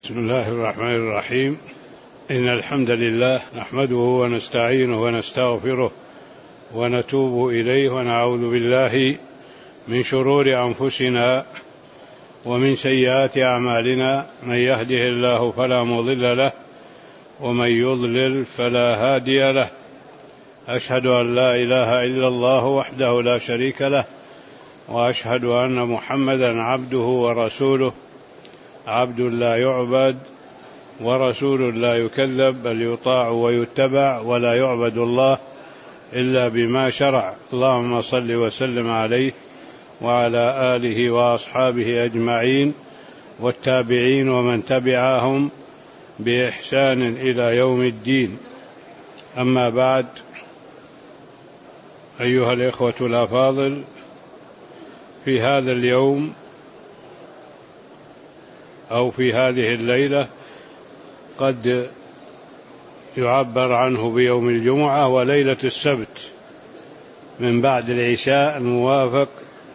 بسم الله الرحمن الرحيم. إن الحمد لله نحمده ونستعينه ونستغفره ونتوب إليه ونعوذ بالله من شرور أنفسنا ومن سيئات أعمالنا. من يهده الله فلا مضل له ومن يضلل فلا هادي له. أشهد أن لا إله إلا الله وحده لا شريك له، وأشهد أن محمدا عبده ورسوله، عبد لا يعبد ورسول لا يكذب، بل يطاع ويتبع، ولا يعبد الله إلا بما شرع. اللهم صل وسلم عليه وعلى آله وأصحابه أجمعين والتابعين ومن تبعهم بإحسان إلى يوم الدين. أما بعد، أيها الإخوة الأفاضل، في هذا اليوم أو في هذه الليلة قد يعبر عنه بيوم الجمعة وليلة السبت من بعد العشاء الموافق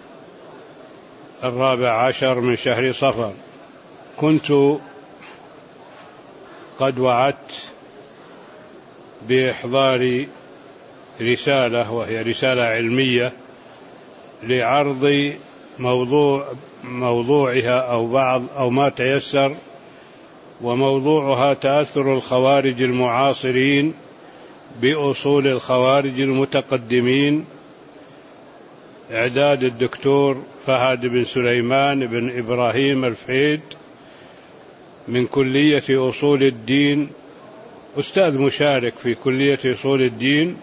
14 من شهر صفر. كنت قد وعدت بإحضار رسالة، وهي رسالة علمية لعرض موضوعها أو ما تيسر، وموضوعها تأثر الخوارج المعاصرين بأصول الخوارج المتقدمين. إعداد الدكتور فهد بن سليمان بن إبراهيم الفهيد من كلية أصول الدين، أستاذ مشارك في كلية أصول الدين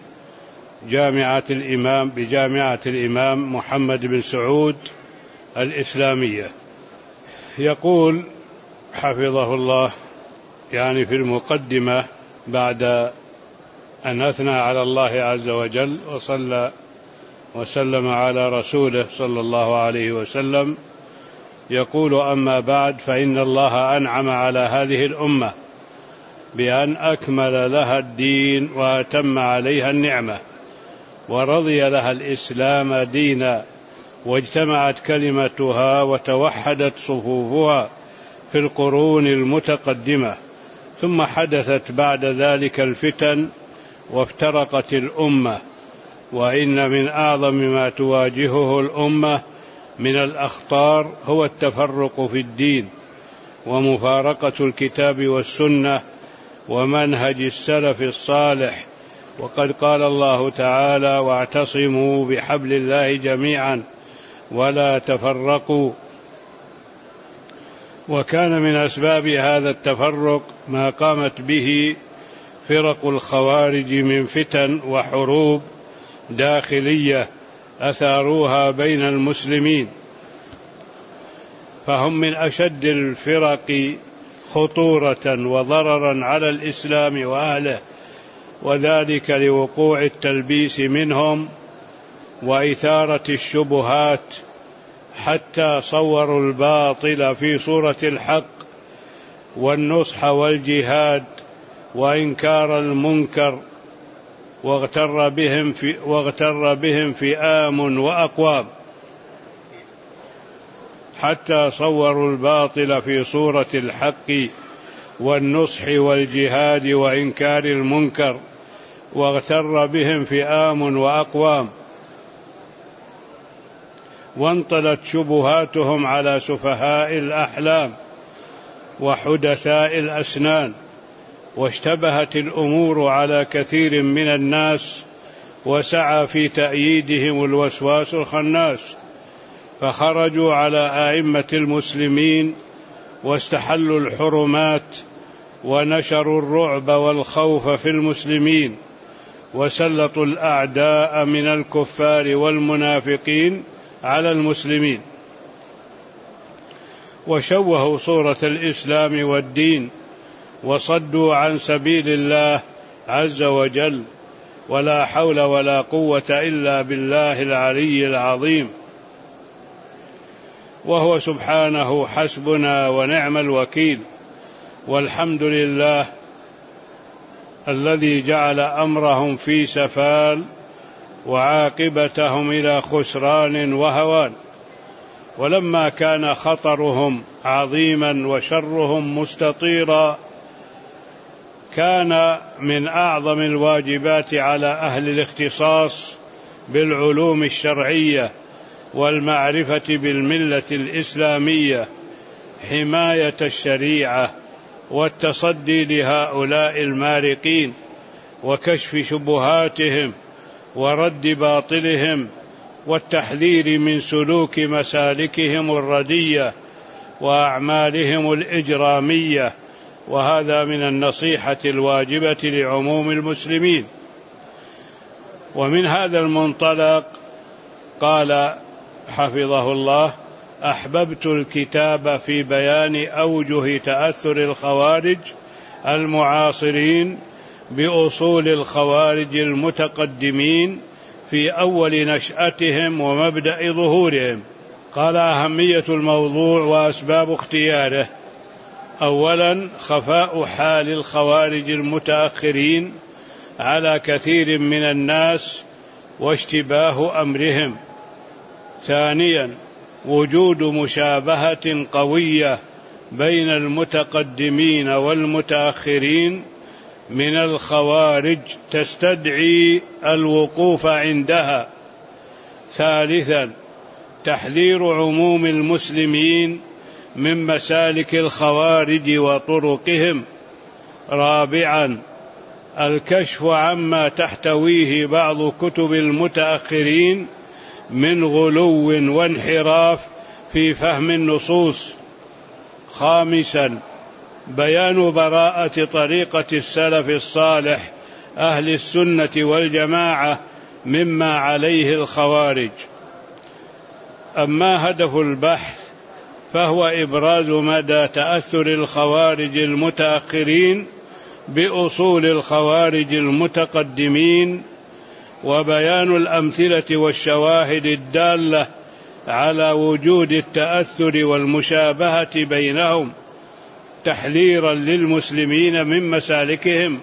بجامعة الإمام محمد بن سعود الإسلامية. يقول حفظه الله في المقدمة، بعد أن أثنى على الله عز وجل وصلى وسلم على رسوله صلى الله عليه وسلم، يقول: أما بعد، فإن الله أنعم على هذه الأمة بأن أكمل لها الدين وأتم عليها النعمة، ورضي لها الإسلام دينا، واجتمعت كلمتها وتوحدت صفوفها في القرون المتقدمة، ثم حدثت بعد ذلك الفتن وافترقت الأمة. وإن من أعظم ما تواجهه الأمة من الأخطار هو التفرق في الدين ومفارقة الكتاب والسنة ومنهج السلف الصالح. وقد قال الله تعالى: واعتصموا بحبل الله جميعا ولا تفرقوا. وكان من أسباب هذا التفرق ما قامت به فرق الخوارج من فتن وحروب داخلية أثاروها بين المسلمين، فهم من أشد الفرق خطورة وضررا على الإسلام وأهله، وذلك لوقوع التلبيس منهم وإثارة الشبهات، حتى صوروا الباطل في صورة الحق، والنصح والجهاد وإنكار المنكر، واغتر بهم فئام وأقوام، حتى صوروا الباطل في صورة الحق والنصح والجهاد وإنكار المنكر، واغتر بهم فئام وأقوام، وانطلت شبهاتهم على سفهاء الأحلام وحدثاء الأسنان، واشتبهت الأمور على كثير من الناس، وسعى في تأييدهم الوسواس الخناس، فخرجوا على أئمة المسلمين واستحلوا الحرمات ونشروا الرعب والخوف في المسلمين، وسلطوا الأعداء من الكفار والمنافقين على المسلمين، وشوهوا صورة الإسلام والدين، وصدوا عن سبيل الله عز وجل. ولا حول ولا قوة إلا بالله العلي العظيم. وهو سبحانه حسبنا ونعم الوكيل. والحمد لله الذي جعل أمرهم في سفال وعاقبتهم إلى خسران وهوان. ولما كان خطرهم عظيما وشرهم مستطيرا، كان من أعظم الواجبات على أهل الاختصاص بالعلوم الشرعية والمعرفة بالملة الإسلامية حماية الشريعة والتصدي لهؤلاء المارقين وكشف شبهاتهم ورد باطلهم والتحذير من سلوك مسالكهم الردية وأعمالهم الإجرامية، وهذا من النصيحة الواجبة لعموم المسلمين. ومن هذا المنطلق قال حفظه الله: أحببت الكتاب في بيان أوجه تأثر الخوارج المعاصرين بأصول الخوارج المتقدمين في أول نشأتهم ومبدأ ظهورهم. قال: أهمية الموضوع وأسباب اختياره. أولا، خفاء حال الخوارج المتأخرين على كثير من الناس واشتباه أمرهم. ثانيا، وجود مشابهة قوية بين المتقدمين والمتأخرين من الخوارج تستدعي الوقوف عندها. ثالثا، تحذير عموم المسلمين من مسالك الخوارج وطرقهم. رابعا، الكشف عما تحتويه بعض كتب المتأخرين من غلو وانحراف في فهم النصوص. خامسا، بيان براءة طريقة السلف الصالح أهل السنة والجماعة مما عليه الخوارج. أما هدف البحث فهو إبراز مدى تأثر الخوارج المتأخرين بأصول الخوارج المتقدمين، وبيان الأمثلة والشواهد الدالة على وجود التأثر والمشابهة بينهم، تحذيرا للمسلمين من مسالكهم.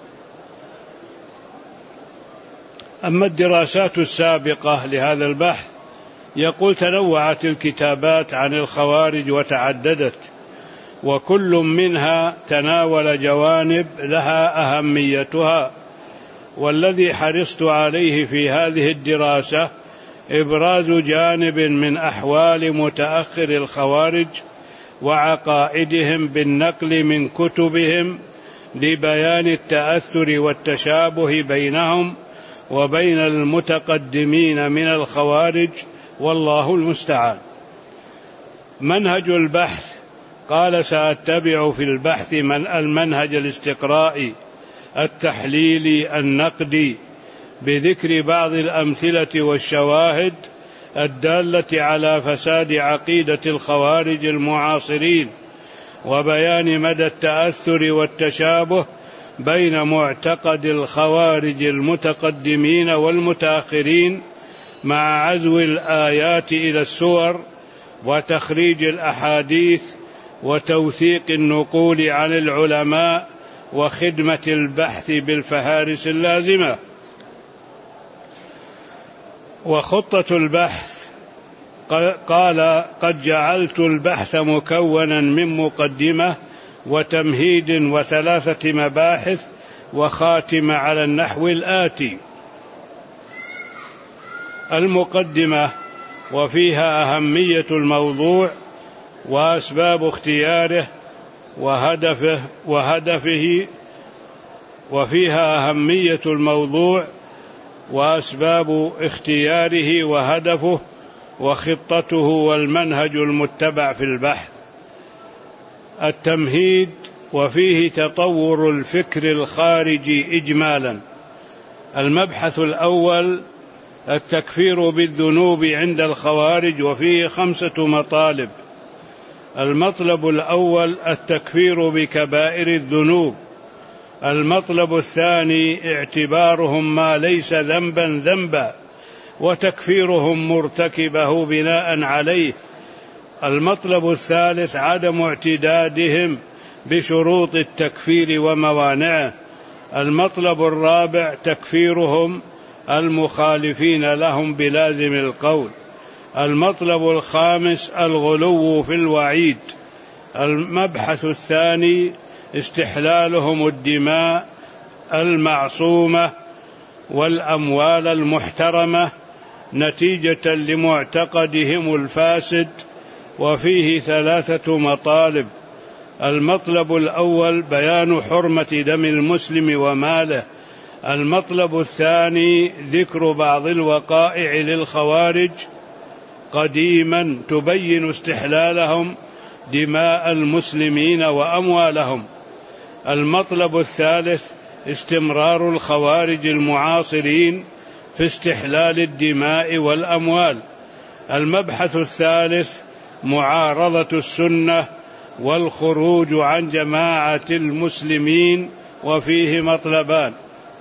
أما الدراسات السابقة لهذا البحث، يقول: تنوعت الكتابات عن الخوارج وتعددت، وكل منها تناول جوانب لها أهميتها، والذي حرصت عليه في هذه الدراسة إبراز جانب من أحوال متأخر الخوارج وعقائدهم بالنقل من كتبهم لبيان التأثر والتشابه بينهم وبين المتقدمين من الخوارج، والله المستعان. منهج البحث: قال: سأتبع في البحث المنهج الاستقرائي التحليلي النقدي بذكر بعض الأمثلة والشواهد الدالة على فساد عقيدة الخوارج المعاصرين، وبيان مدى التأثر والتشابه بين معتقد الخوارج المتقدمين والمتأخرين، مع عزو الآيات إلى السور وتخريج الأحاديث وتوثيق النقول عن العلماء وخدمة البحث بالفهارس اللازمة. وخطة البحث: قال: قد جعلت البحث مكونا من مقدمة وتمهيد وثلاثة مباحث وخاتمة على النحو الآتي. المقدمة: وفيها أهمية الموضوع وأسباب اختياره وهدفه وفيها أهمية الموضوع وأسباب اختياره وهدفه وخطته والمنهج المتبع في البحث. التمهيد: وفيه تطور الفكر الخارجي إجمالا. المبحث الأول: التكفير بالذنوب عند الخوارج، وفيه 5 مطالب. المطلب الأول: التكفير بكبائر الذنوب. المطلب الثاني: اعتبارهم ما ليس ذنبا ذنبا وتكفيرهم مرتكبه بناء عليه. المطلب الثالث: عدم اعتدادهم بشروط التكفير وموانعه. المطلب الرابع: تكفيرهم المخالفين لهم بلازم القول. المطلب الخامس الغلو في الوعيد. المبحث الثاني استحلالهم الدماء المعصومة والأموال المحترمة نتيجة لمعتقدهم الفاسد، وفيه 3 مطالب. المطلب الأول بيان حرمة دم المسلم وماله. المطلب الثاني ذكر بعض الوقائع للخوارج قديما تبين استحلالهم دماء المسلمين وأموالهم. المطلب الثالث استمرار الخوارج المعاصرين في استحلال الدماء والأموال. المبحث الثالث معارضة السنة والخروج عن جماعة المسلمين، وفيه مطلبان.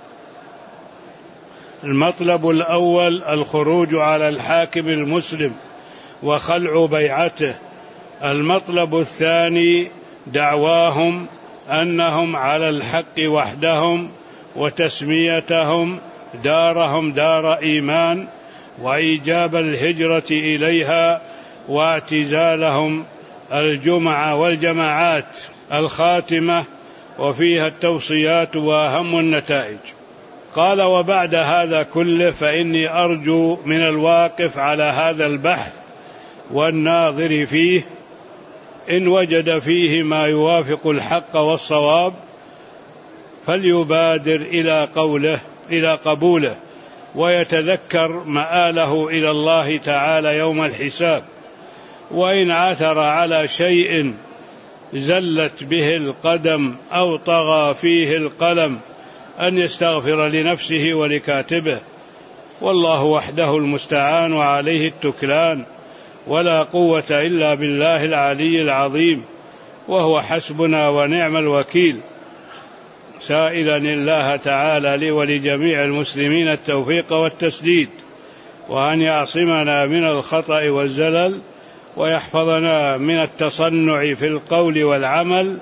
المطلب الأول الخروج على الحاكم المسلم وخلع بيعته. المطلب الثاني دعواهم أنهم على الحق وحدهم، وتسميتهم دارهم دار إيمان، وإيجاب الهجرة إليها، واعتزالهم الجمعة والجماعات. الخاتمة وفيها التوصيات وأهم النتائج. قال: وبعد هذا كله فإني أرجو من الواقف على هذا البحث والناظر فيه إن وجد فيه ما يوافق الحق والصواب فليبادر إلى قبوله، ويتذكر مآله إلى الله تعالى يوم الحساب. وإن عثر على شيء زلت به القدم أو طغى فيه القلم أن يستغفر لنفسه ولكاتبه، والله وحده المستعان وعليه التكلان، ولا قوة إلا بالله العلي العظيم، وهو حسبنا ونعم الوكيل. سائلا الله تعالى لي ولجميع المسلمين التوفيق والتسديد، وأن يعصمنا من الخطأ والزلل، ويحفظنا من التصنع في القول والعمل،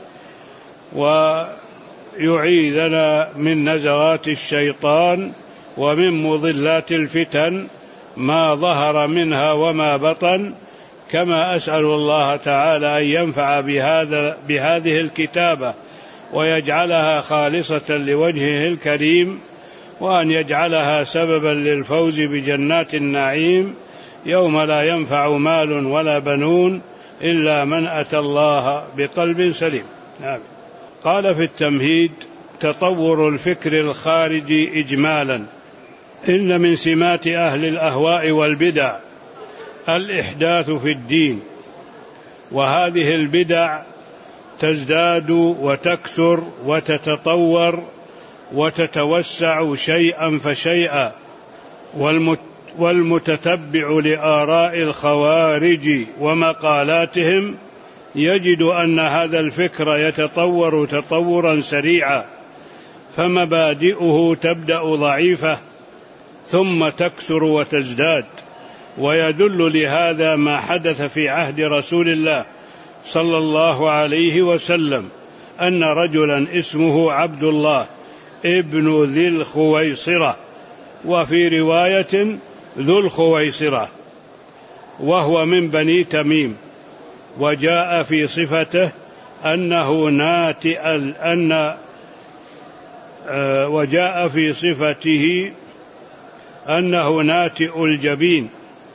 ويعيذنا من نزغات الشيطان ومن مضلات الفتن ما ظهر منها وما بطن. كما أسأل الله تعالى أن ينفع بهذه الكتابة ويجعلها خالصة لوجهه الكريم، وأن يجعلها سببا للفوز بجنات النعيم يوم لا ينفع مال ولا بنون إلا من أتى الله بقلب سليم. قال في التمهيد: تطور الفكر الخارجي إجمالا. إن من سمات أهل الأهواء والبدع الإحداث في الدين، وهذه البدع تزداد وتكثر وتتطور وتتوسع شيئا فشيئا، والمتتبع لآراء الخوارج ومقالاتهم يجد أن هذا الفكر يتطور تطورا سريعا، فمبادئه تبدأ ضعيفة ثم تكثر وتزداد. ويدل لهذا ما حدث في عهد رسول الله صلى الله عليه وسلم، أن رجلا اسمه عبد الله ابن ذي الخويصرة، وفي رواية ذو الخويصرة، وهو من بني تميم، وجاء في صفته أنه ناتئ الجبين،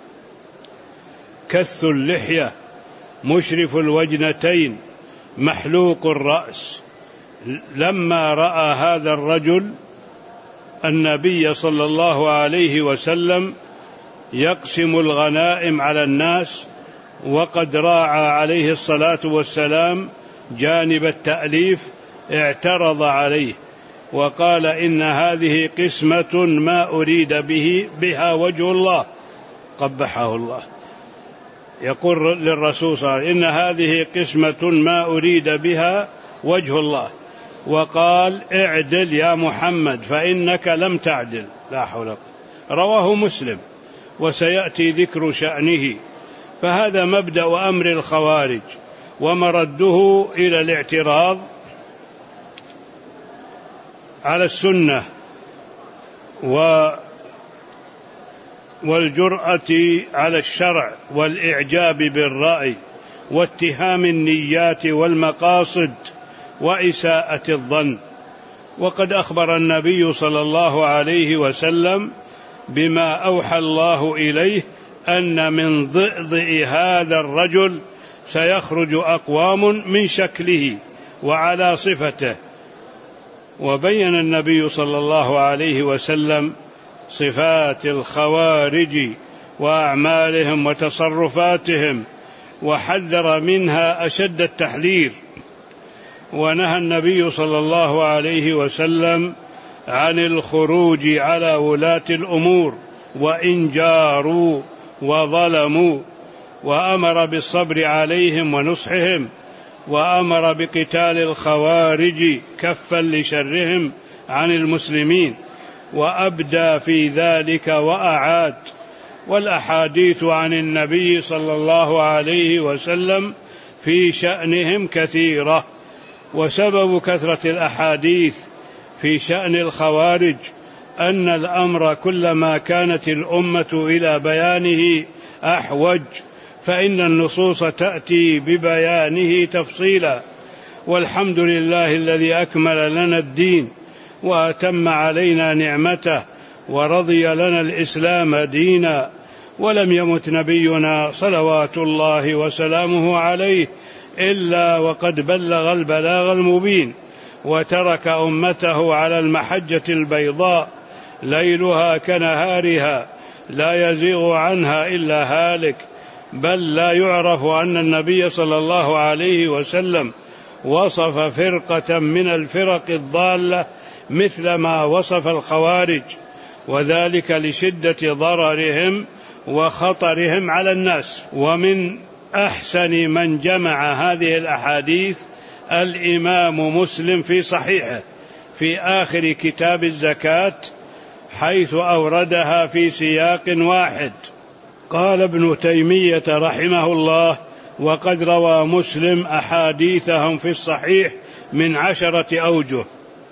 كث اللحية، مشرف الوجنتين، محلوق الرأس. لما رأى هذا الرجل النبي صلى الله عليه وسلم يقسم الغنائم على الناس، وقد راعى عليه الصلاة والسلام جانب التأليف، اعترض عليه وقال: إن هذه قسمة ما أريد بها وجه الله، قبحه الله. يقول للرسول صلى الله عليه وسلم: إن هذه قسمة ما أريد بها وجه الله، وقال: اعدل يا محمد فإنك لم تعدل. لا حول ولا قوة. رواه مسلم، وسيأتي ذكر شأنه. فهذا مبدأ أمر الخوارج، ومرده إلى الاعتراض على السنة والجرأة على الشرع والإعجاب بالرأي واتهام النيات والمقاصد وإساءة الظن. وقد أخبر النبي صلى الله عليه وسلم بما أوحى الله إليه أن من ضئضئ هذا الرجل سيخرج أقوام من شكله وعلى صفته. وبين النبي صلى الله عليه وسلم صفات الخوارج وأعمالهم وتصرفاتهم، وحذر منها أشد التحذير. ونهى النبي صلى الله عليه وسلم عن الخروج على ولاة الأمور وإن جاروا وظلموا، وأمر بالصبر عليهم ونصحهم، وأمر بقتال الخوارج كفا لشرهم عن المسلمين، وأبدى في ذلك وأعاد. والأحاديث عن النبي صلى الله عليه وسلم في شأنهم كثيرة. وسبب كثرة الأحاديث في شأن الخوارج أن الأمر كلما كانت الأمة إلى بيانه أحوج، فإن النصوص تأتي ببيانه تفصيلا. والحمد لله الذي أكمل لنا الدين وأتم علينا نعمته ورضي لنا الإسلام دينا. ولم يمت نبينا صلوات الله وسلامه عليه إلا وقد بلغ البلاغ المبين، وترك أمته على المحجة البيضاء ليلها كنهارها لا يزيغ عنها إلا هالك. بل لا يعرف أن النبي صلى الله عليه وسلم وصف فرقة من الفرق الضالة مثل ما وصف الخوارج، وذلك لشدة ضررهم وخطرهم على الناس. ومن أحسن من جمع هذه الأحاديث الإمام مسلم في صحيحه في آخر كتاب الزكاة، حيث أوردها في سياق واحد. قال ابن تيمية رحمه الله: وقد روى مسلم أحاديثهم في الصحيح من 10 أوجه،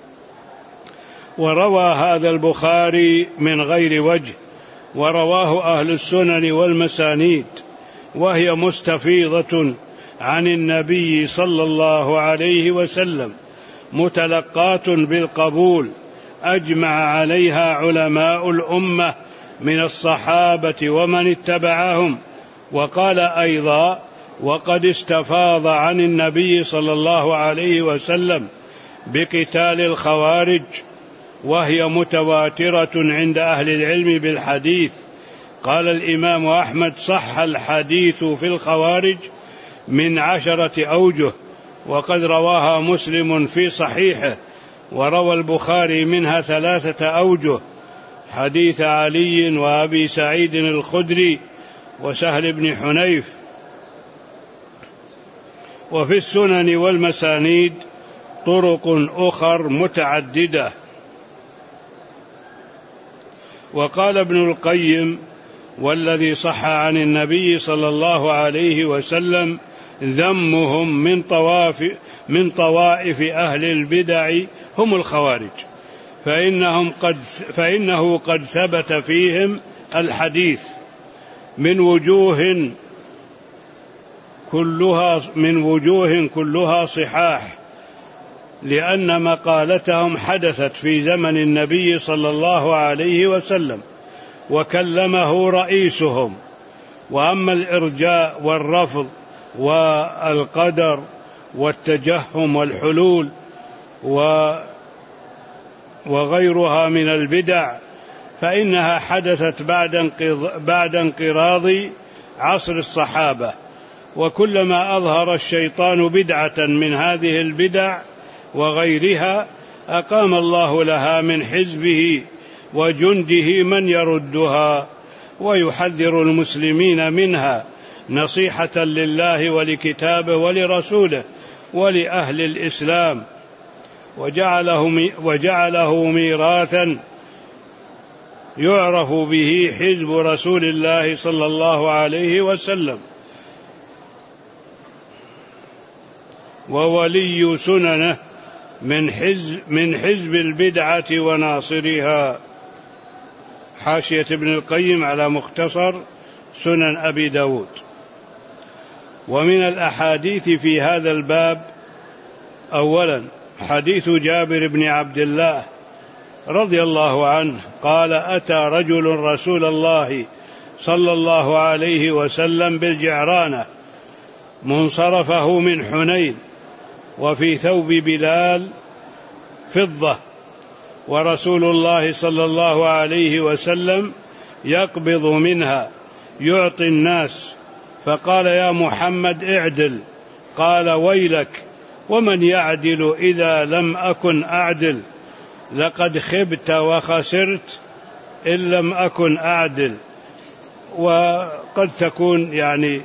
وروى هذا البخاري من غير وجه، ورواه أهل السنن والمسانيد، وهي مستفيضة عن النبي صلى الله عليه وسلم، متلقاة بالقبول، أجمع عليها علماء الأمة من الصحابة ومن اتبعهم. وقال أيضا: وقد استفاض عن النبي صلى الله عليه وسلم بقتال الخوارج، وهي متواترة عند أهل العلم بالحديث. قال الإمام أحمد: صح الحديث في الخوارج من 10 أوجه، وقد رواها مسلم في صحيحه، وروى البخاري منها 3 أوجه: حديث علي وأبي سعيد الخدري وسهل بن حنيف. وفي السنن والمسانيد طرق أخر متعددة. وقال ابن القيم: والذي صح عن النبي صلى الله عليه وسلم ذمهم من طوائف أهل البدع هم الخوارج، فإنه قد ثبت فيهم الحديث من وجوه كلها صحاح، لأن مقالتهم حدثت في زمن النبي صلى الله عليه وسلم وكلمه رئيسهم. وأما الإرجاء والرفض والقدر والتجهم والحلول وغيرها من البدع فإنها حدثت بعد انقراض عصر الصحابة. وكلما أظهر الشيطان بدعة من هذه البدع وغيرها أقام الله لها من حزبه وجنده من يردها ويحذر المسلمين منها نصيحة لله ولكتابه ولرسوله ولأهل الإسلام، وجعله ميراثا يعرف به حزب رسول الله صلى الله عليه وسلم، وولي سننه من حزب البدعة وناصرها. حاشية ابن القيم على مختصر سنن أبي داود. ومن الأحاديث في هذا الباب: أولا حديث جابر بن عبد الله رضي الله عنه قال: أتى رجل رسول الله صلى الله عليه وسلم بالجعرانة منصرفه من حنين، وفي ثوب بلال فضة، ورسول الله صلى الله عليه وسلم يقبض منها يعطي الناس، فقال: يا محمد اعدل. قال: ويلك، ومن يعدل إذا لم أكن أعدل؟ لقد خبت وخسرت إن لم أكن أعدل. وقد تكون يعني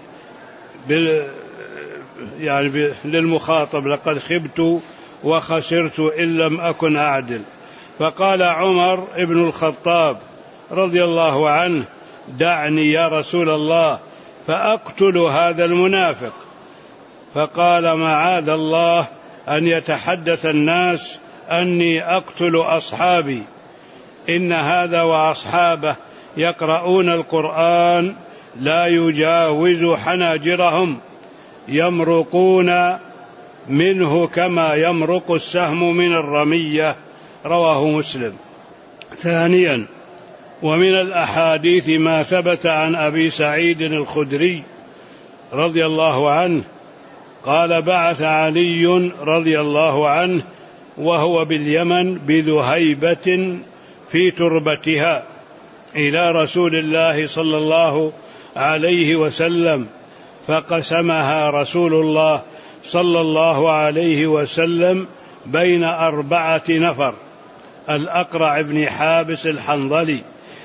للمخاطب: لقد خبت وخسرت إن لم أكن أعدل. فقال عمر بن الخطاب رضي الله عنه: دعني يا رسول الله فأقتل هذا المنافق. فقال: معاذ الله أن يتحدث الناس أني أقتل أصحابي، إن هذا وأصحابه يقرؤون القرآن لا يجاوز حناجرهم، يمرقون منه كما يمرق السهم من الرمية. رواه مسلم. ثانيا، ومن الأحاديث ما ثبت عن أبي سعيد الخدري رضي الله عنه قال: بعث علي رضي الله عنه وهو باليمن بذهيبة في تربتها إلى رسول الله صلى الله عليه وسلم، فقسمها رسول الله صلى الله عليه وسلم بين 4 نفر: الأقرع بن حابس الحنظلي،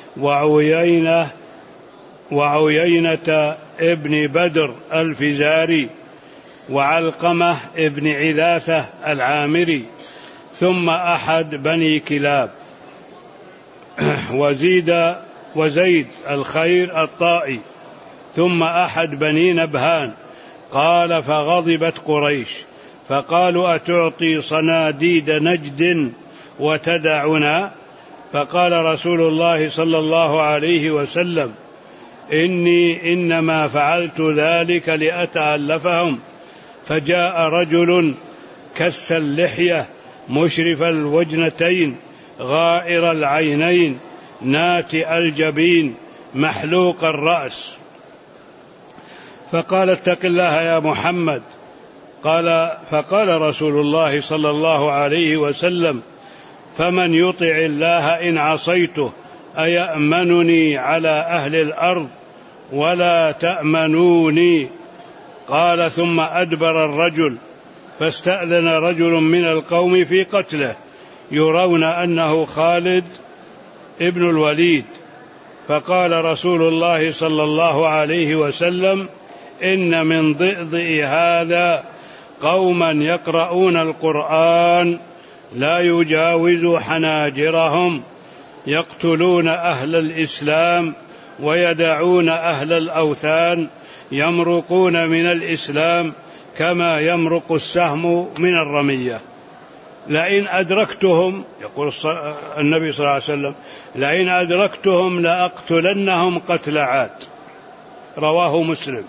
وعيينة ابن بدر الفزاري، وعلقمة ابن عذاثة العامري، ثم أحد بني كلاب، وزيد الخير الطائي، ثم أحد بني نبهان. قال: فغضبت قريش فقالوا: أتعطي صناديد نجد وتدعنا؟ فقال رسول الله صلى الله عليه وسلم: إني إنما فعلت ذلك لأتألفهم. فجاء رجل كث اللحية مشرف الوجنتين غائر العينين ناتئ الجبين محلوق الرأس، فقال: اتق الله يا محمد. فقال رسول الله صلى الله عليه وسلم: فمن يطع الله إن عصيته أيأمنني على أهل الأرض ولا تأمنوني؟ قال: ثم أدبر الرجل، فاستأذن رجل من القوم في قتله يرون أنه خالد ابن الوليد. فقال رسول الله صلى الله عليه وسلم: إن من ضئضئ هذا قوما يقرؤون القرآن لا يجاوز حناجرهم، يقتلون أهل الإسلام ويدعون أهل الأوثان، يمرقون من الإسلام كما يمرق السهم من الرمية. لئن أدركتهم، يقول النبي صلى الله عليه وسلم: لئن أدركتهم لأقتلنهم قتل عاد. رواه مسلم.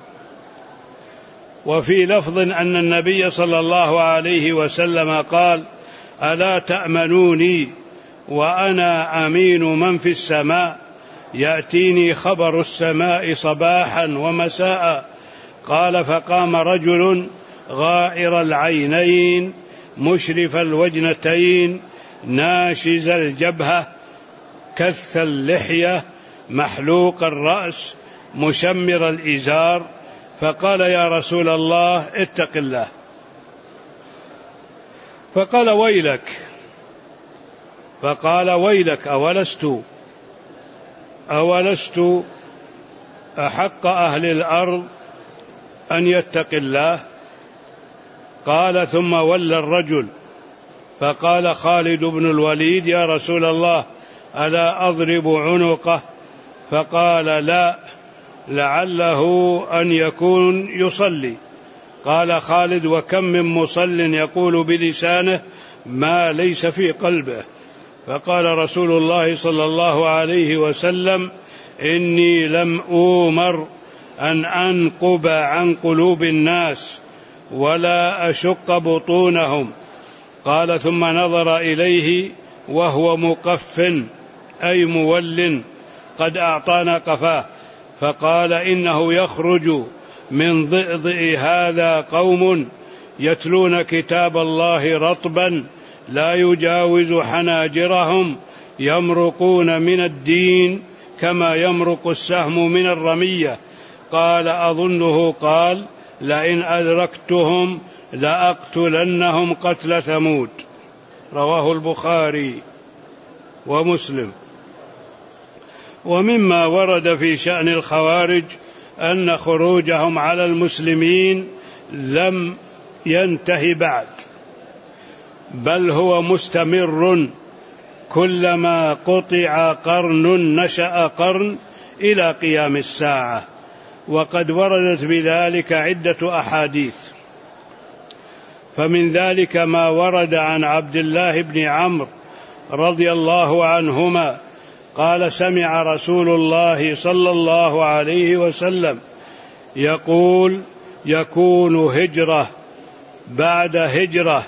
وفي لفظ أن النبي صلى الله عليه وسلم قال: ألا تأمنوني وأنا أمين من في السماء، يأتيني خبر السماء صباحا ومساء. قال: فقام رجل غائر العينين مشرف الوجنتين ناشز الجبهة كث اللحية محلوق الرأس مشمر الإزار، فقال: يا رسول الله اتق الله. فقال: ويلك أولست أحق أهل الأرض أن يتق الله؟ قال: ثم ولى الرجل، فقال خالد بن الوليد: يا رسول الله ألا أضرب عنقه؟ فقال: لا، لعله أن يكون يصلي. قال خالد: وكم من مصل يقول بلسانه ما ليس في قلبه. فقال رسول الله صلى الله عليه وسلم: إني لم أؤمر أن أنقب عن قلوب الناس ولا أشق بطونهم. قال: ثم نظر إليه وهو مقف أي مول قد أعطانا قفاه، فقال: إنه يخرج من ضئضئ هذا قوم يتلون كتاب الله رطبا لا يجاوز حناجرهم يمرقون من الدين كما يمرق السهم من الرمية. قال: أظنه قال: لئن أدركتهم لأقتلنهم قتل ثمود. رواه البخاري ومسلم. ومما ورد في شأن الخوارج أن خروجهم على المسلمين لم ينتهي بعد، بل هو مستمر، كلما قطع قرن نشأ قرن إلى قيام الساعة. وقد وردت بذلك عدة أحاديث، فمن ذلك ما ورد عن عبد الله بن عمرو رضي الله عنهما قال: سمع رسول الله صلى الله عليه وسلم يقول: يكون هجرة بعد هجرة.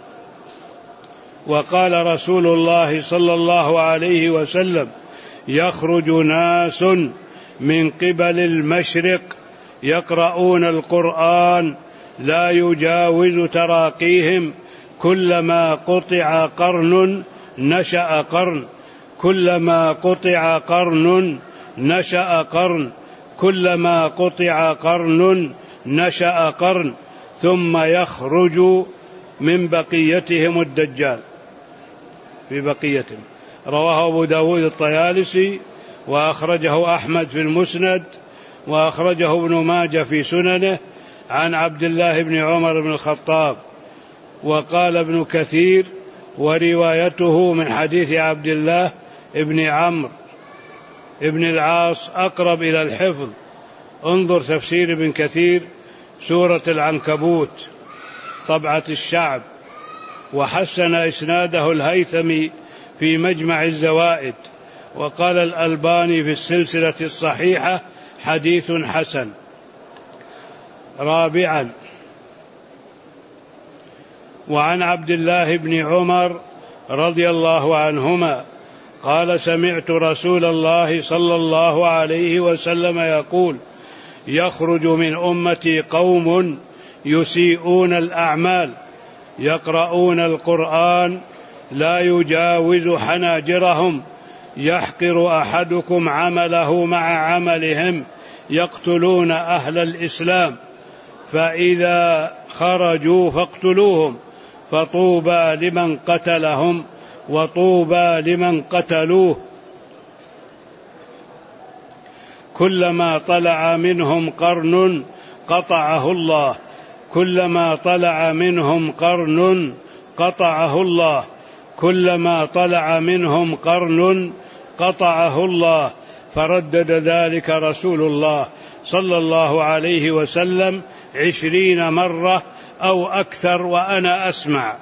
وقال رسول الله صلى الله عليه وسلم: يخرج ناس من قبل المشرق يقرؤون القرآن لا يجاوز تراقيهم، كلما قطع قرن نشأ قرن، كلما قطع قرن نشأ قرن، كلما قطع قرن نشأ قرن، ثم يخرج من بقيتهم الدجال، في بقيتهم. رواه أبو داود الطيالسي، وأخرجه أحمد في المسند، وأخرجه ابن ماجه في سننه عن عبد الله بن عمر بن الخطاب. وقال ابن كثير: وروايته من حديث عبد الله بن عمرو بن العاص أقرب إلى الحفظ. انظر تفسير ابن كثير سورة العنكبوت طبعة الشعب، وحسن إسناده الهيثمي في مجمع الزوائد، وقال الألباني في السلسلة الصحيحة: حديث حسن. رابعا، وعن عبد الله بن عمر رضي الله عنهما قال: سمعت رسول الله صلى الله عليه وسلم يقول: يخرج من أمتي قوم يسيئون الأعمال يقرؤون القرآن لا يجاوز حناجرهم، يحقر أحدكم عمله مع عملهم، يقتلون أهل الإسلام، فإذا خرجوا فاقتلوهم، فطوبى لمن قتلهم وطوبى لمن قتلوه، كلما طلع منهم قرن قطعه الله، كلما طلع منهم قرن قطعه الله، كلما طلع منهم قرن قطعه الله. فردد ذلك رسول الله صلى الله عليه وسلم 20 مرة أو أكثر وأنا أسمع.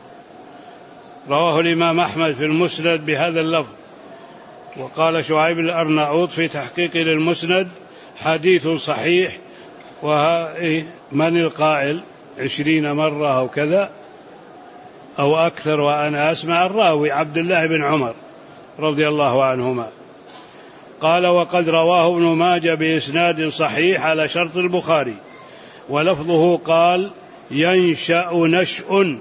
رواه الإمام أحمد في المسند بهذا اللفظ. وقال شعيب الأرناؤوط في تحقيق للمسند: حديث صحيح. ومن القائل 20 مرة أو كذا أو أكثر وأنا أسمع؟ الراوي عبد الله بن عمر رضي الله عنهما. قال: وقد رواه ابن ماجه بإسناد صحيح على شرط البخاري، ولفظه قال: ينشأ نشأ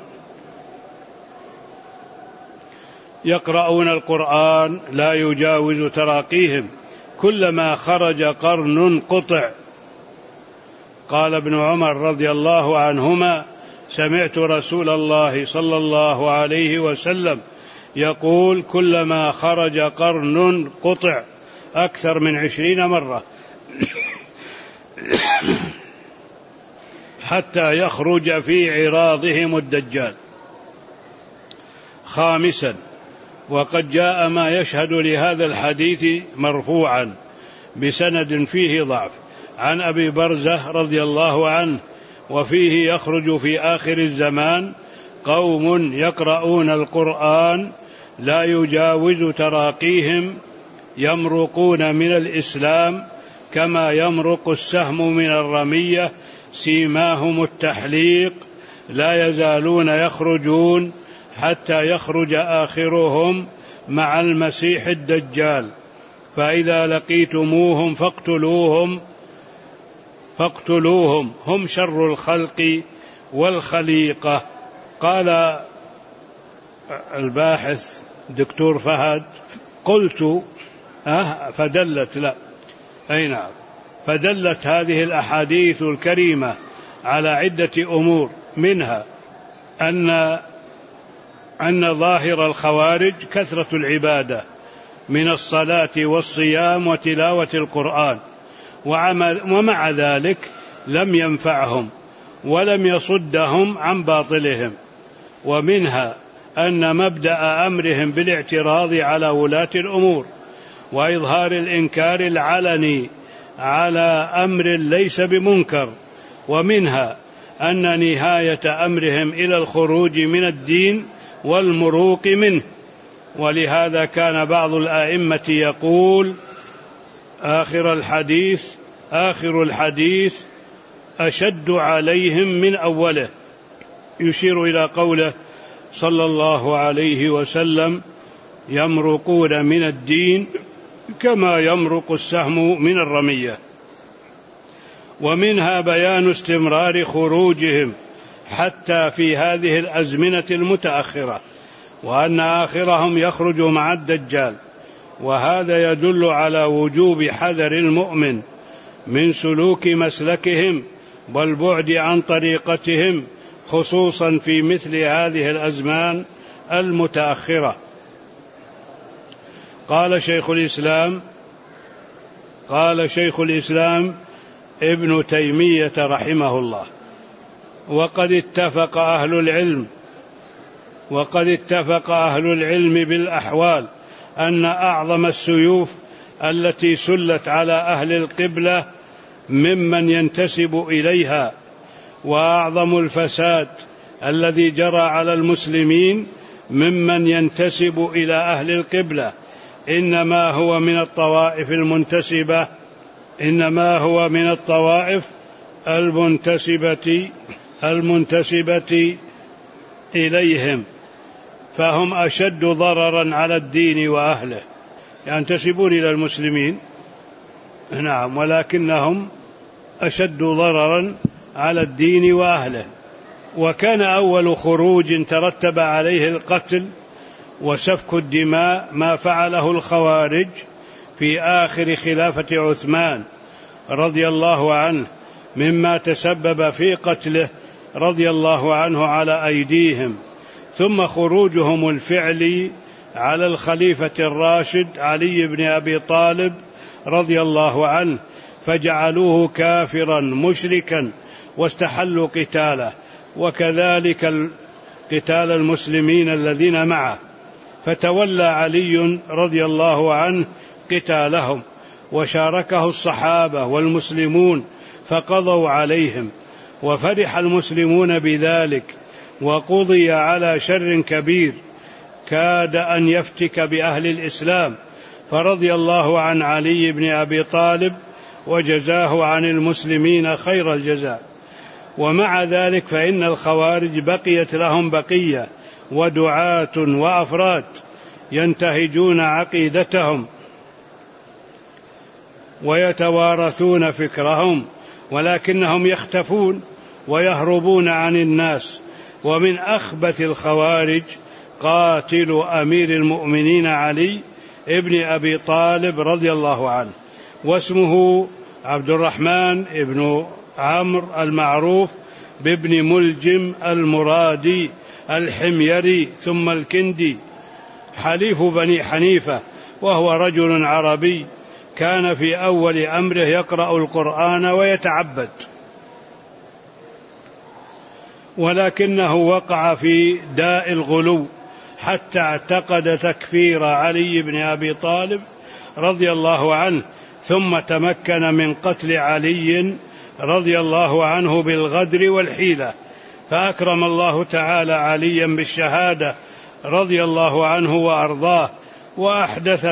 يقرؤون القرآن لا يجاوز تراقيهم، كلما خرج قرن قطع. قال ابن عمر رضي الله عنهما: سمعت رسول الله صلى الله عليه وسلم يقول: كلما خرج قرن قطع، أكثر من 20 مرة حتى يخرج في عراضهم الدجال. خامسا، وقد جاء ما يشهد لهذا الحديث مرفوعا بسند فيه ضعف عن أبي برزة رضي الله عنه، وفيه: يخرج في آخر الزمان قوم يقرؤون القرآن لا يجاوز تراقيهم يمرقون من الإسلام كما يمرق السهم من الرمية، سيماهم التحليق، لا يزالون يخرجون حتى يخرج آخرهم مع المسيح الدجال، فإذا لقيتموهم فاقتلوهم هم شر الخلق والخليقة. قال الباحث دكتور فهد: قلت فدلت هذه الأحاديث الكريمة على عدة أمور، منها أن ظاهر الخوارج كثرة العبادة من الصلاة والصيام وتلاوة القرآن، ومع ذلك لم ينفعهم ولم يصدهم عن باطلهم. ومنها أن مبدأ أمرهم بالاعتراض على ولاة الأمور وإظهار الإنكار العلني على أمر ليس بمنكر. ومنها أن نهاية أمرهم إلى الخروج من الدين والمروق منه. ولهذا كان بعض الآئمة يقول: آخر الحديث أشد عليهم من أوله، يشير إلى قوله صلى الله عليه وسلم: يمرقون من الدين كما يمرق السهم من الرمية. ومنها بيان استمرار خروجهم حتى في هذه الأزمنة المتأخرة، وأن آخرهم يخرج مع الدجال، وهذا يدل على وجوب حذر المؤمن من سلوك مسلكهم والبعد عن طريقتهم، خصوصا في مثل هذه الأزمان المتأخرة. قال شيخ الإسلام ابن تيمية رحمه الله: وقد اتفق أهل العلم بالأحوال أن أعظم السيوف التي سلت على أهل القبلة ممن ينتسب إليها، وأعظم الفساد الذي جرى على المسلمين ممن ينتسب إلى أهل القبلة إنما هو من الطوائف المنتسبة إليهم، فهم أشد ضررا على الدين وأهله. ينتسبون إلى المسلمين، نعم، ولكنهم أشد ضررا على الدين وأهله. وكان أول خروج ترتب عليه القتل وسفك الدماء ما فعله الخوارج في آخر خلافة عثمان رضي الله عنه، مما تسبب في قتله رضي الله عنه على أيديهم، ثم خروجهم الفعلي على الخليفة الراشد علي بن أبي طالب رضي الله عنه، فجعلوه كافرا مشركا واستحلوا قتاله، وكذلك قتال المسلمين الذين معه، فتولى علي رضي الله عنه قتالهم، وشاركه الصحابة والمسلمون فقضوا عليهم، وفرح المسلمون بذلك، وقضي على شر كبير كاد أن يفتك بأهل الإسلام، فرضي الله عن علي بن أبي طالب وجزاه عن المسلمين خير الجزاء. ومع ذلك فإن الخوارج بقيت لهم بقية ودعاة وأفراد ينتهجون عقيدتهم ويتوارثون فكرهم، ولكنهم يختفون ويهربون عن الناس. ومن أخبث الخوارج قاتل أمير المؤمنين علي ابن أبي طالب رضي الله عنه، واسمه عبد الرحمن ابن عمرو المعروف بابن ملجم المرادي الحميري ثم الكندي، حليف بني حنيفة، وهو رجل عربي كان في أول أمره يقرأ القرآن ويتعبد، ولكنه وقع في داء الغلو حتى اعتقد تكفير علي بن أبي طالب رضي الله عنه، ثم تمكن من قتل علي رضي الله عنه بالغدر والحيلة، فأكرم الله تعالى عليا بالشهادة رضي الله عنه وأرضاه، وأحدث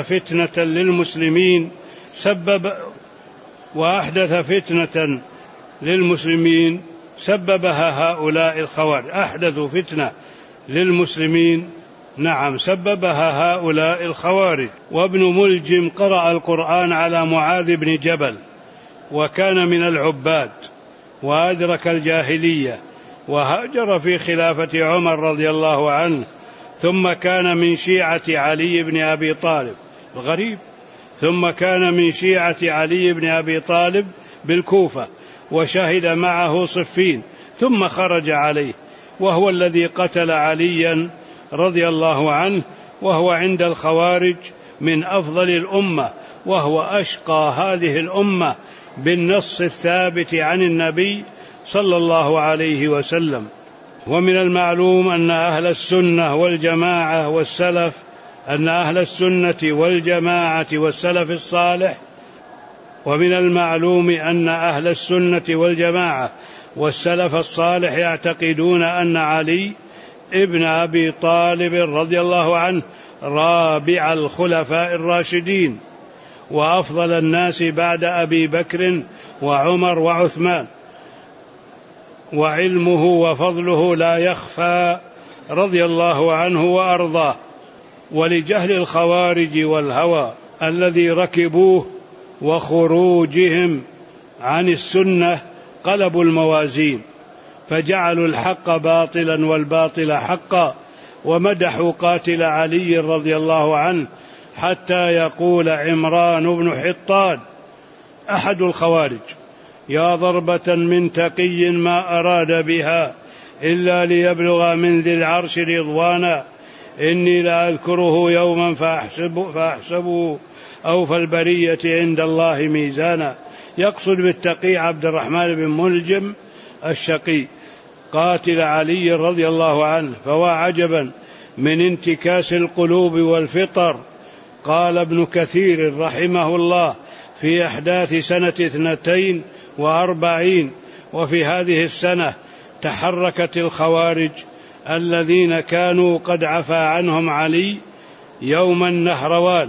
فتنة للمسلمين سببها هؤلاء الخوارج. أحدثوا فتنة للمسلمين، نعم، سببها هؤلاء الخوارج. وابن ملجم قرأ القرآن على معاذ بن جبل، وكان من العباد وأدرك الجاهلية، وهاجر في خلافة عمر رضي الله عنه، ثم كان من شيعة علي بن أبي طالب، الغريب، ثم كان من شيعة علي بن أبي طالب بالكوفة، وشهد معه صفين، ثم خرج عليه، وهو الذي قتل عليا رضي الله عنه، وهو عند الخوارج من أفضل الأمة، وهو أشقى هذه الأمة بالنص الثابت عن النبي صلى الله عليه وسلم. ومن المعلوم أن أهل السنة والسلف الصالح، ومن المعلوم أن أهل السنة والجماعة والسلف الصالح يعتقدون أن علي ابن أبي طالب رضي الله عنه رابع الخلفاء الراشدين، وأفضل الناس بعد أبي بكر وعمر وعثمان، وعلمه وفضله لا يخفى رضي الله عنه وأرضاه. ولجهل الخوارج والهوى الذي ركبوه وخروجهم عن السنة قلبوا الموازين، فجعلوا الحق باطلا والباطل حقا، ومدحوا قاتل علي رضي الله عنه، حتى يقول عمران بن حطان أحد الخوارج: يا ضربة من تقي ما أراد بها إلا ليبلغ من ذي العرش رضوانا، إني لأذكره يوما فأحسبه أوفى البرية عند الله ميزانا. يقصد بالتقي عبد الرحمن بن ملجم الشقي قاتل علي رضي الله عنه. فوا عجبا من انتكاس القلوب والفطر. قال ابن كثير رحمه الله في أحداث سنة 42، وفي هذه السنة تحركت الخوارج الذين كانوا قد عفى عنهم علي يوم النهروان،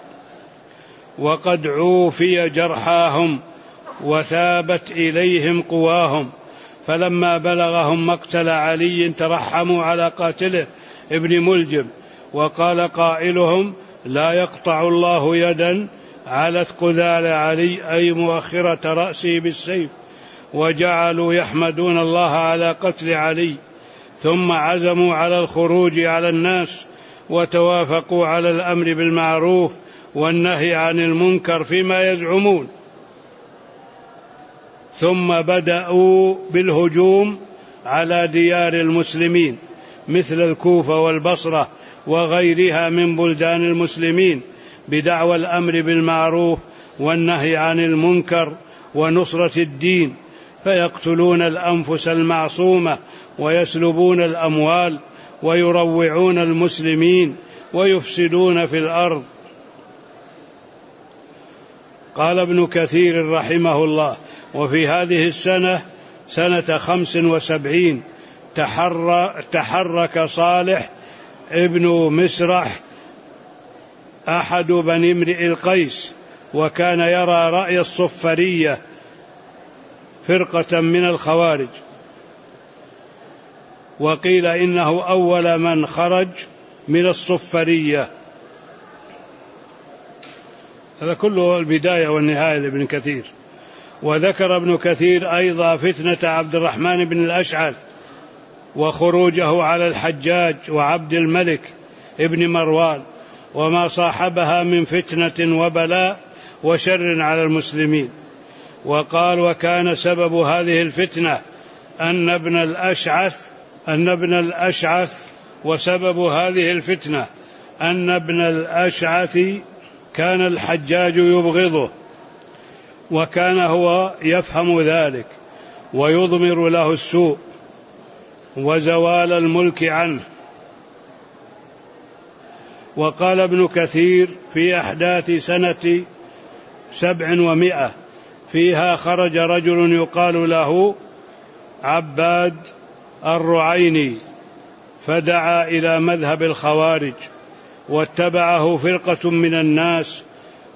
وقد عوفي جرحاهم وثابت إليهم قواهم، فلما بلغهم مقتل علي ترحموا على قاتله ابن ملجم، وقال قائلهم: لا يقطع الله يدا علت قذال علي، أي مؤخرة رأسه بالسيف، وجعلوا يحمدون الله على قتل علي، ثم عزموا على الخروج على الناس، وتوافقوا على الأمر بالمعروف والنهي عن المنكر فيما يزعمون، ثم بدأوا بالهجوم على ديار المسلمين مثل الكوفة والبصرة وغيرها من بلدان المسلمين بدعوى الأمر بالمعروف والنهي عن المنكر ونصرة الدين، فيقتلون الأنفس المعصومة ويسلبون الأموال ويروعون المسلمين ويفسدون في الأرض. قال ابن كثير رحمه الله: وفي هذه السنة سنة 75 تحرك صالح ابن مسرح أحد بني امرئ القيس، وكان يرى رأي الصفرية فرقة من الخوارج، وقيل إنه أول من خرج من الصفرية. هذا كله البداية والنهاية لابن كثير. وذكر ابن كثير أيضا فتنة عبد الرحمن بن الأشعث وخروجه على الحجاج وعبد الملك ابن مروان، وما صاحبها من فتنة وبلاء وشر على المسلمين. وقال: وكان سبب هذه الفتنة أن ابن الأشعث وسبب هذه الفتنة أن ابن الأشعث كان الحجاج يبغضه، وكان هو يفهم ذلك ويضمر له السوء وزوال الملك عنه. وقال ابن كثير في أحداث سنة 700 فيها خرج رجل يقال له عباد الرعيني، فدعا إلى مذهب الخوارج واتبعه فرقة من الناس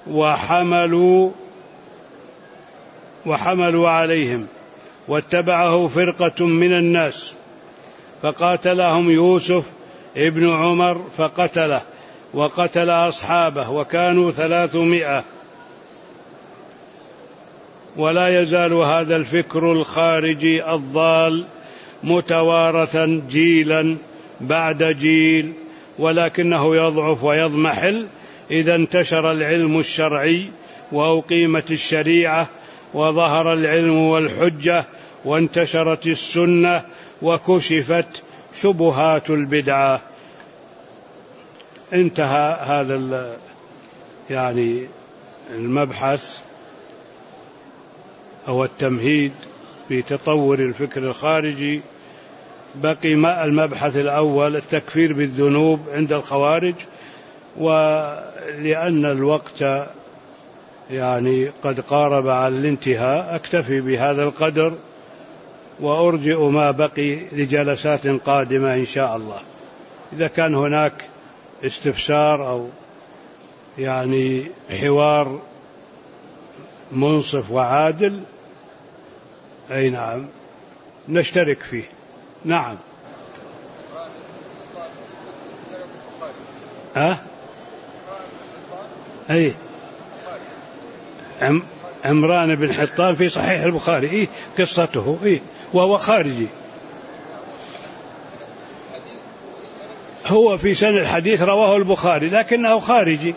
وحملوا عليهم، واتبعه فرقة من الناس فقاتلهم يوسف ابن عمر فقتله وقتل أصحابه وكانوا 300. ولا يزال هذا الفكر الخارجي الضال متوارثا جيلا بعد جيل، ولكنه يضعف ويضمحل إذا انتشر العلم الشرعي وأقيمت الشريعة وظهر العلم والحجة وانتشرت السنة وكشفت شبهات البدعة. انتهى هذا يعني المبحث أو التمهيد في تطور الفكر الخارجي. بقي المبحث الأول التكفير بالذنوب عند الخوارج، ولأن الوقت يعني قد قارب على الانتهاء أكتفي بهذا القدر وأرجئ ما بقي لجلسات قادمة إن شاء الله. إذا كان هناك استفسار أو يعني حوار منصف وعادل أي نعم نشترك فيه. نعم. أي عمران بن حطان في صحيح البخاري قصته وهو خارجي. هو في سنة الحديث رواه البخاري لكنه خارجي.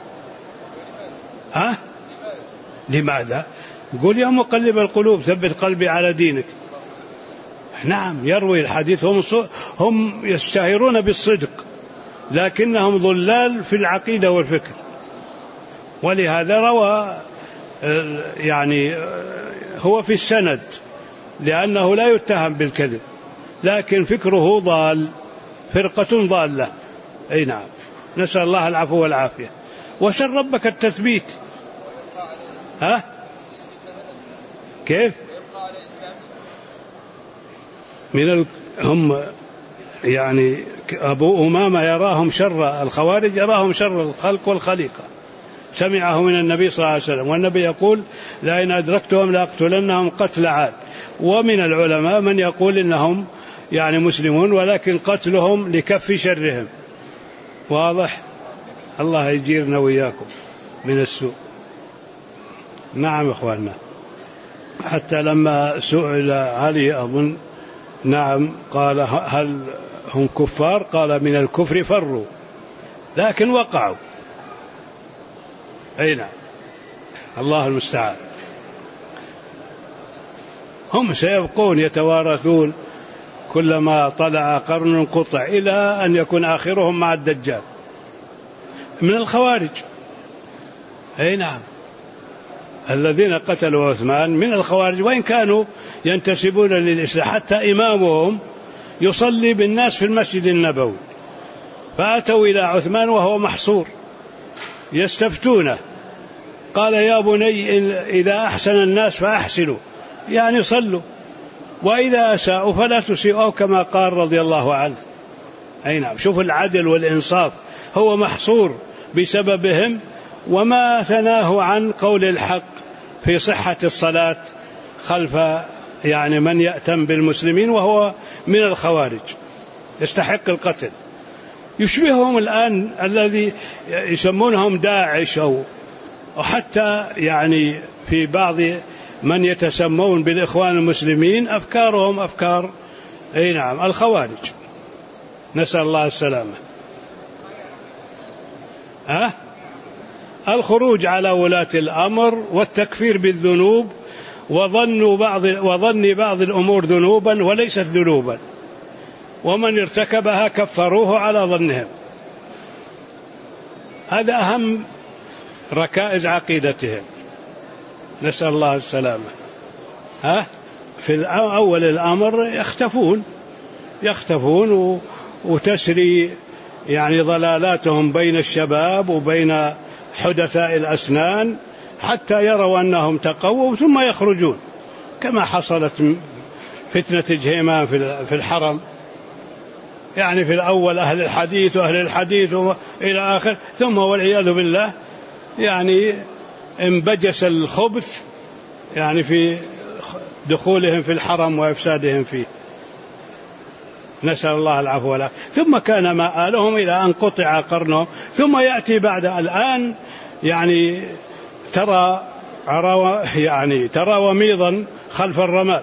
لماذا؟ قل يا مقلب القلوب ثبت قلبي على دينك. نعم يروي الحديث، هم يشتهرون بالصدق لكنهم ضلال في العقيدة والفكر، ولهذا روى يعني هو في السند لأنه لا يتهم بالكذب، لكن فكره ضال، فرقة ضالة. أي نعم، نسأل الله العفو والعافية. وسل ربك التثبيت. كيف هم يعني أبو أمامة يراهم شر، الخوارج يراهم شر الخلق والخليقة، سمعه من النبي صلى الله عليه وسلم، والنبي يقول لئن أدركتهم لأقتلنهم قتل عاد. ومن العلماء من يقول إنهم يعني مسلمون ولكن قتلهم لكف شرهم. واضح؟ الله يجيرنا وإياكم من السوء. نعم إخواننا، حتى لما سئل علي أظن نعم قال هل هم كفار؟ قال من الكفر فروا لكن وقعوا. أي نعم، الله المستعان. هم سيبقون يتوارثون، كلما طلع قرن قطع إلى أن يكون آخرهم مع الدجال من الخوارج. أي نعم، الذين قتلوا عثمان من الخوارج، وإن كانوا ينتسبون للإسلام، حتى إمامهم يصلي بالناس في المسجد النبوي، فأتوا إلى عثمان وهو محصور يستفتونه، قال يا بني إذا أحسن الناس فأحسنوا، يعني صلوا، وإذا أساءوا فلا تسيئوا، أو كما قال رضي الله عنه. أي نعم، شوف العدل والإنصاف، هو محصور بسببهم وما ثناه عن قول الحق في صحة الصلاة خلف يعني من يأتم بالمسلمين وهو من الخوارج يستحق القتل. يشبههم الآن الذي يسمونهم داعش أو حتى يعني في بعض من يتسمون بالإخوان المسلمين أفكارهم أفكار أي نعم الخوارج، نسأل الله السلامة. الخروج على ولاة الأمر والتكفير بالذنوب وظن بعض الأمور ذنوبا وليست ذنوبا، ومن ارتكبها كفروه على ظنهم. هذا أهم ركائز عقيدتهم، نسأل الله السلامة. في أول الأمر يختفون وتسري يعني ضلالاتهم بين الشباب وبين حدثاء الأسنان حتى يروا أنهم تقووا ثم يخرجون، كما حصلت فتنة جهيمان في الحرم. يعني في الأول أهل الحديث وأهل الحديث إلى آخر، ثم والعياذ بالله يعني انبجس الخبث يعني في دخولهم في الحرم وإفسادهم فيه، نسأل الله العفو والعافية. ثم كان مآلهم إلى أن قطع قرنهم، ثم يأتي بعد الآن يعني ترى وميضا خلف الرماد.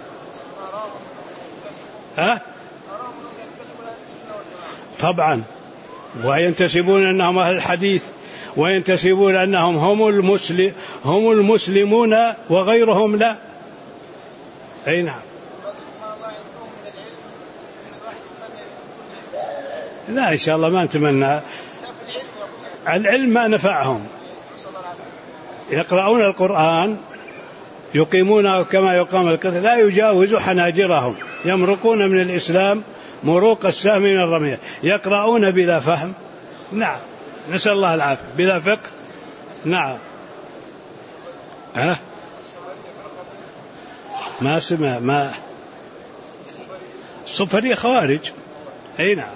طبعا، وينتسبون أنهم أهل الحديث، وينتسبون أنهم هم المسلمون وغيرهم لا. أي نعم. لا إن شاء الله ما نتمنى. العلم ما نفعهم، يقرؤون القرآن يقيمونه كما يقام القتل لا يجاوز حناجرهم، يمرقون من الإسلام مروق السهم من الرمية، يقرؤون بلا فهم. نعم، نسأل الله العافية. بلا فقه. نعم. ما سمع ما الصفرية خوارج. أي نعم،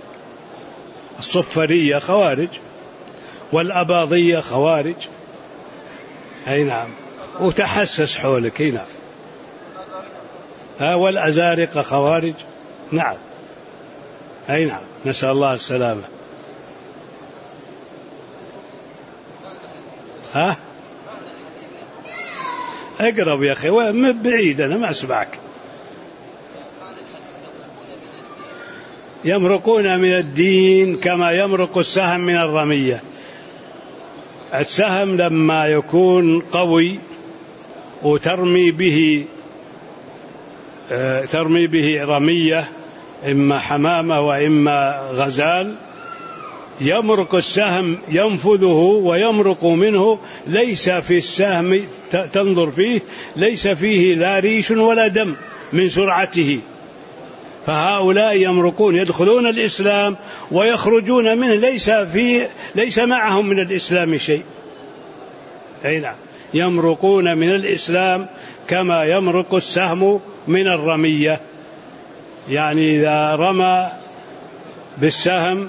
الصفرية خوارج، والأباضية خوارج. أي نعم، وتحسس حولك. أي نعم. والأزارقة خوارج. نعم. أي نعم، نسأل الله السلامة. اقرب يا أخي، بعيد أنا ما أسمعك. يمرقون من الدين كما يمرق السهم من الرمية. السهم لما يكون قوي وترمي به رمية، إما حمامة وإما غزال، يمرق السهم ينفذه ويمرق منه، ليس في السهم تنظر فيه ليس فيه لا ريش ولا دم من سرعته. فهؤلاء يمرقون، يدخلون الإسلام ويخرجون منه ليس معهم من الإسلام شيء. أي نعم، يمرقون من الإسلام كما يمرق السهم من الرمية. يعني إذا رمى بالسهم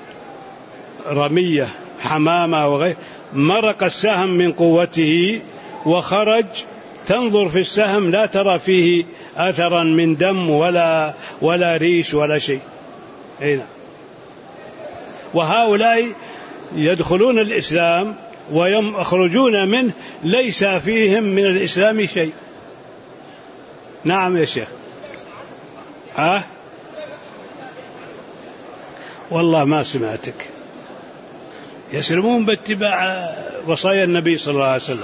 رمية حمامة وغيره، مرق السهم من قوته وخرج، تنظر في السهم لا ترى فيه أثرا من دم ولا ريش ولا شيء. نعم. وهؤلاء يدخلون الإسلام ويخرجون منه ليس فيهم من الإسلام شيء. نعم يا شيخ. والله ما سمعتك. يسلمون باتباع وصايا النبي صلى الله عليه وسلم.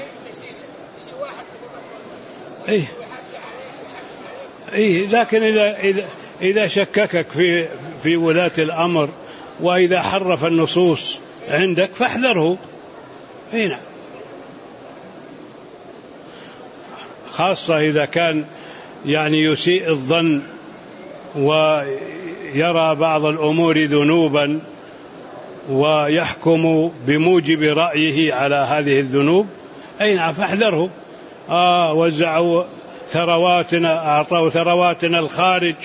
لكن إذا شككك في ولاة الأمر، وإذا حرف النصوص عندك فاحذره. نعم، خاصة إذا كان يعني يسيء الظن ويرى بعض الأمور ذنوبا ويحكم بموجب رأيه على هذه الذنوب. نعم، فاحذره. وزعوا ثرواتنا، أعطوا ثرواتنا الخارج.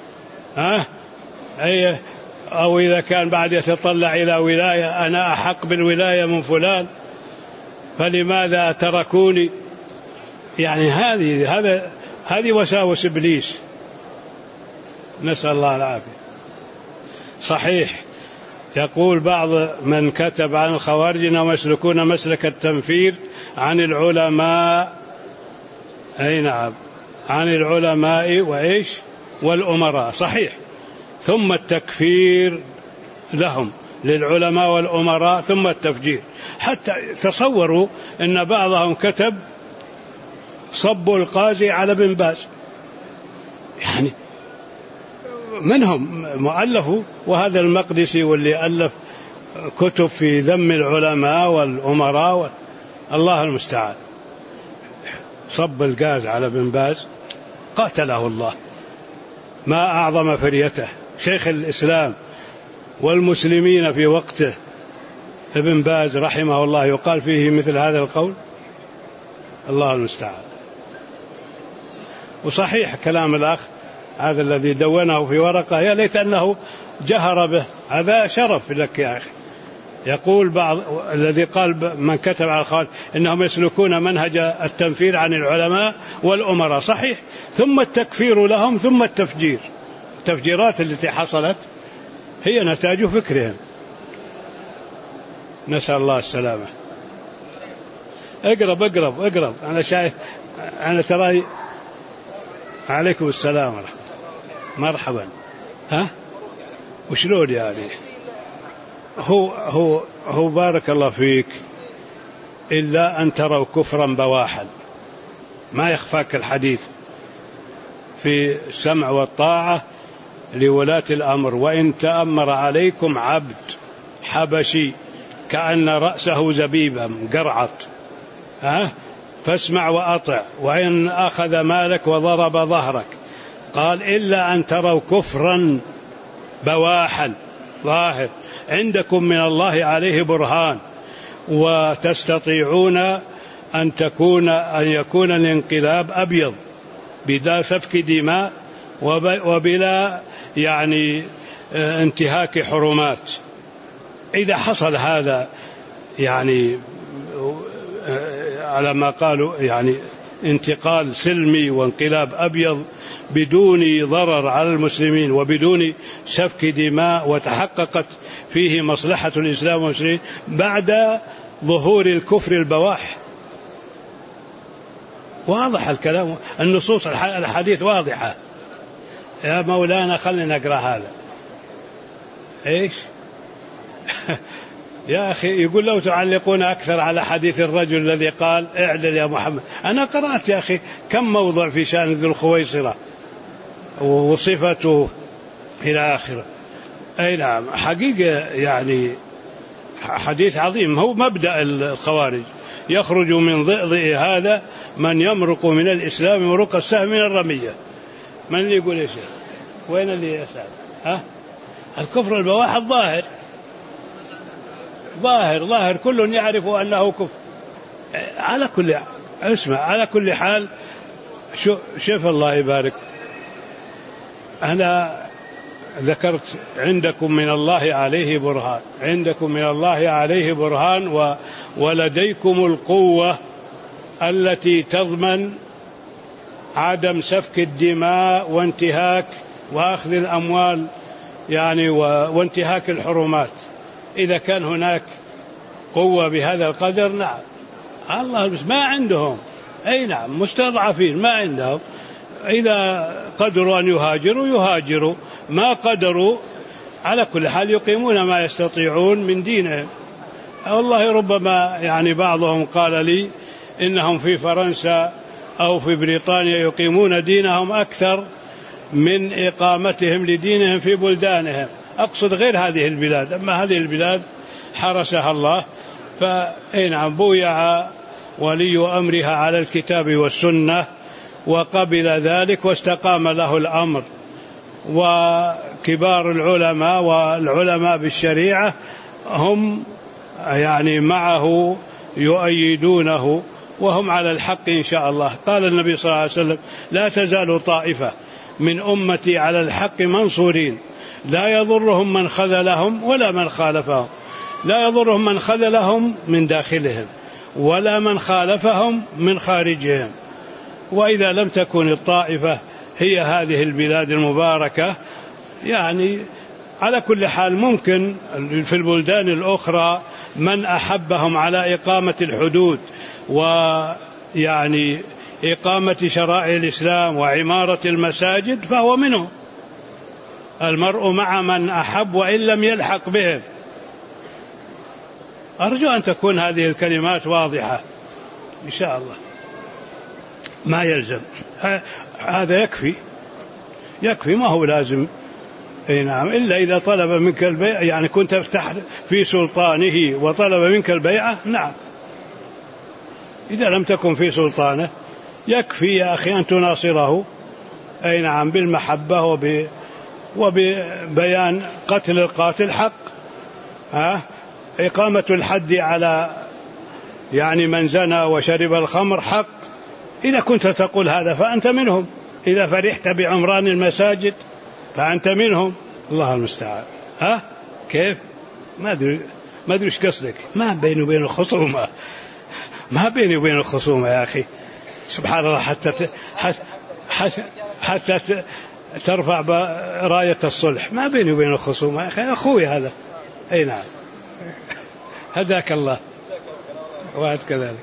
أو إذا كان بعد يتطلع إلى ولاية، أنا أحق بالولاية من فلان فلماذا تركوني. يعني هذه وساوس إبليس، نسأل الله العافية. صحيح، يقول بعض من كتب عن الخوارج أنهم يسلكون مسلك التنفير عن العلماء. نعم، عن العلماء والأمراء. صحيح، ثم التكفير لهم، للعلماء والأمراء، ثم التفجير. حتى تصوروا أن بعضهم كتب صبوا القاضي على ابن باز، يعني منهم مؤلفوا، وهذا المقدسي واللي ألف كتب في ذم العلماء والأمراء الله المستعان. صب الغاز على ابن باز قاتله الله. ما أعظم فريته، شيخ الإسلام والمسلمين في وقته ابن باز رحمه الله، يقال فيه مثل هذا القول. الله المستعان. وصحيح كلام الأخ هذا الذي دونه في ورقة يا ليت أنه جهر به، هذا شرف لك يا أخي. يقول بعض الذي قال من كتب على الخوارج إنهم يسلكون منهج التنفير عن العلماء والأمراء، صحيح، ثم التكفير لهم ثم التفجير. التفجيرات التي حصلت هي نتاج فكرهم، نسأل الله السلامة. اقرب أنا شايف، أنا ترى. عليكم السلام ورحمة الله. مرحبا. ها وشلون يعني؟ هو بارك الله فيك، إلا أن تروا كفرا بواحا، ما يخفاك الحديث في السمع والطاعة لولاة الأمر، وإن تأمر عليكم عبد حبشي كأن رأسه زبيبة مقرعط فاسمع وأطع، وإن أخذ مالك وضرب ظهرك، قال إلا أن تروا كفرا بواحا ظاهر عندكم من الله عليه برهان، وتستطيعون أن يكون الانقلاب أبيض بلا سفك دماء وبلا يعني انتهاك حرمات. إذا حصل هذا يعني على ما قالوا يعني انتقال سلمي وانقلاب أبيض بدون ضرر على المسلمين وبدون سفك دماء، وتحققت فيه مصلحة الإسلام والمسلمين بعد ظهور الكفر البواح. واضح الكلام، النصوص الحديث واضحة يا مولانا. خلينا نقرأ هذا. إيش يا أخي؟ يقول لو تعلقون أكثر على حديث الرجل الذي قال اعدل يا محمد. أنا قرأت يا أخي كم موضع في شأن ذي الخويصرة وصفته إلى آخره. أي نعم، حقيقة يعني حديث عظيم. هو مبدأ الخوارج، يخرج من ضئضئ هذا من يمرق من الإسلام مرق السهم من الرمية. من اللي يقول يا شيخ؟ وين اللي يسأل؟ الكفر البواح الظاهر ظاهر كل يعرف أنه كفر. على كل اسمع، على كل حال شوف الله يبارك، أنا ذكرت عندكم من الله عليه برهان، عندكم من الله عليه برهان، ولديكم القوة التي تضمن عدم سفك الدماء وانتهاك وأخذ الأموال يعني وانتهاك الحرمات. إذا كان هناك قوة بهذا القدر نعم، الله بس ما عندهم. أي نعم، مستضعفين ما عندهم. إذا قدروا أن يهاجروا، ما قدروا على كل حال يقيمون ما يستطيعون من دينهم. والله ربما يعني بعضهم قال لي إنهم في فرنسا أو في بريطانيا يقيمون دينهم أكثر من إقامتهم لدينهم في بلدانهم. أقصد غير هذه البلاد، أما هذه البلاد حرسها الله. فإن بويع ولي أمرها على الكتاب والسنة وقبل ذلك واستقام له الأمر، وكبار العلماء والعلماء بالشريعة هم يعني معه يؤيدونه وهم على الحق إن شاء الله. قال النبي صلى الله عليه وسلم لا تزال طائفة من أمتي على الحق منصورين لا يضرهم من خذلهم ولا من خالفهم، لا يضرهم من خذلهم من داخلهم ولا من خالفهم من خارجهم. وإذا لم تكن الطائفة هي هذه البلاد المباركة يعني على كل حال ممكن في البلدان الأخرى من أحبهم على إقامة الحدود ويعني إقامة شرائع الإسلام وعمارة المساجد فهو منهم. المرء مع من أحب وإن لم يلحق بهم. أرجو أن تكون هذه الكلمات واضحة إن شاء الله. ما يلزم هذا، يكفي ما هو لازم. أي نعم، إلا إذا طلب منك البيعة، يعني كنت في سلطانه وطلب منك البيعة نعم. إذا لم تكن في سلطانه يكفي يا أخي أن تناصره. أي نعم، بالمحبة وببيان قتل القاتل حق، إقامة الحد على يعني من زنى وشرب الخمر حق. إذا كنت تقول هذا فأنت منهم. إذا فرحت بعمران المساجد فأنت منهم. الله المستعان. ها كيف؟ ما أدري إيش قصدك. ما بيني وبين الخصومة، ما بيني وبين الخصومة يا أخي. سبحان الله، حتى ترفع راية الصلح. ما بيني وبين الخصومة يا أخي، أخوي هذا. أي نعم. هداك الله وأنت كذلك.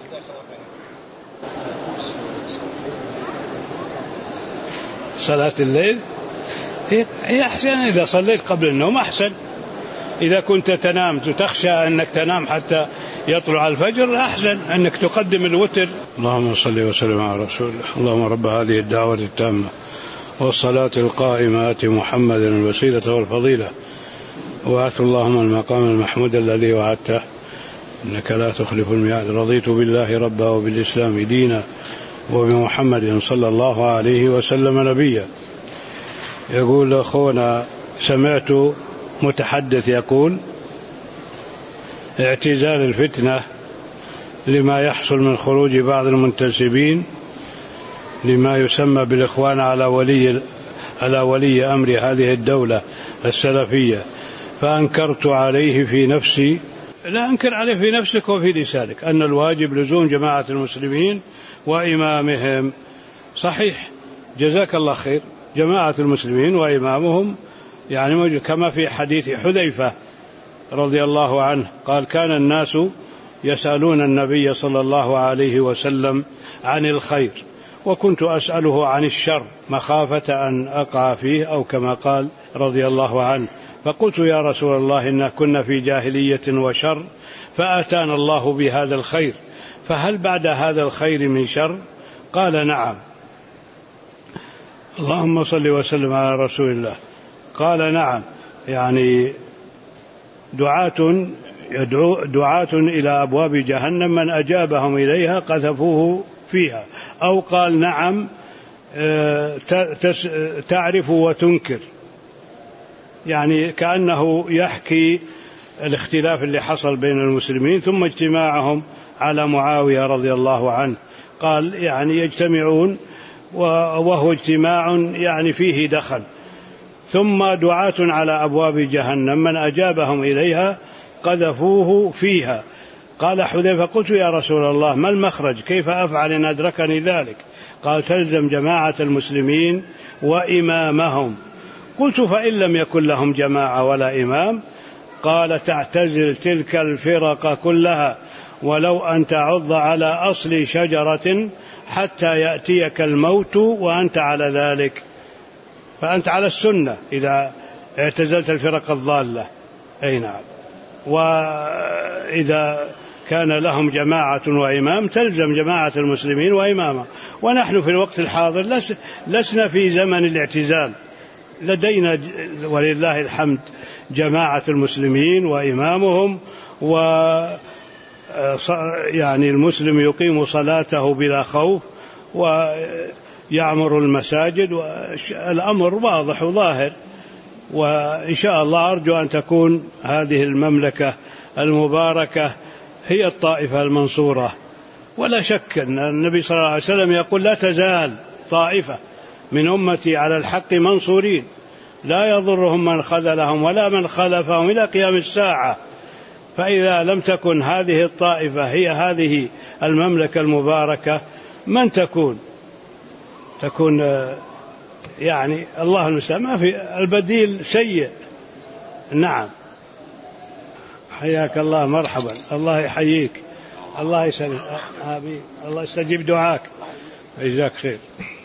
صلاة الليل هي أحسن إذا صليت قبل النوم، أحسن. إذا كنت تنام تخشى أنك تنام حتى يطلع الفجر، أحسن أنك تقدم الوتر. اللهم صل وسلم على رسول الله. اللهم رب هذه الدعوة التامة والصلاة القائمة آت محمدا الوسيلة والفضيلة وآت اللهم المقام المحمود الذي وعدته إنك لا تخلف الميعاد. رضيت بالله ربا وبالإسلام دينا وبمحمد صلى الله عليه وسلم نبيا. يقول أخونا: سمعت متحدث يقول: اعتزال الفتنة لما يحصل من خروج بعض المنتسبين لما يسمى بالإخوان على ولي أمر هذه الدولة السلفية، فأنكرت عليه في نفسي. لا أنكر عليه في نفسك وفي لسانك أن الواجب لزوم جماعة المسلمين وإمامهم. صحيح، جزاك الله خير. جماعة المسلمين وإمامهم يعني كما في حديث حذيفة رضي الله عنه قال: كان الناس يسألون النبي صلى الله عليه وسلم عن الخير وكنت أسأله عن الشر مخافة أن أقع فيه، أو كما قال رضي الله عنه. فقلت: يا رسول الله، إنا كنا في جاهلية وشر فأتانا الله بهذا الخير، فهل بعد هذا الخير من شر؟ قال: نعم. اللهم صل وسلم على رسول الله. قال: نعم، يعني دعاة إلى أبواب جهنم من أجابهم إليها قذفوه فيها. أو قال: نعم، تعرف وتنكر، يعني كأنه يحكي الاختلاف اللي حصل بين المسلمين ثم اجتماعهم على معاوية رضي الله عنه. قال: يعني يجتمعون وهو اجتماع يعني فيه دخل، ثم دعاة على أبواب جهنم من أجابهم إليها قذفوه فيها. قال حذيفة: قلت: يا رسول الله، ما المخرج؟ كيف أفعل إن أدركني ذلك؟ قال: تلزم جماعة المسلمين وإمامهم. قلت: فإن لم يكن لهم جماعة ولا إمام؟ قال: تعتزل تلك الفرق كلها ولو أن تعض على أصل شجرة حتى يأتيك الموت وأنت على ذلك. فأنت على السنة إذا اعتزلت الفرق الضالة. أي نعم. وإذا كان لهم جماعة وإمام تلزم جماعة المسلمين وإمامه. ونحن في الوقت الحاضر لسنا في زمن الاعتزال، لدينا ولله الحمد جماعة المسلمين وإمامهم، يعني المسلم يقيم صلاته بلا خوف ويعمر المساجد، والأمر واضح وظاهر. وإن شاء الله أرجو أن تكون هذه المملكة المباركة هي الطائفة المنصورة. ولا شك أن النبي صلى الله عليه وسلم يقول: لا تزال طائفة من أمتي على الحق منصورين لا يضرهم من خذلهم ولا من خلفهم إلى قيام الساعة. فإذا لم تكن هذه الطائفة هي هذه المملكة المباركة، من تكون يعني الله المستعان، ما في البديل سيء. نعم، حياك الله، مرحبا، الله يحييك، الله يسلمك، آمين، الله يستجيب دعاك، جزاك خير.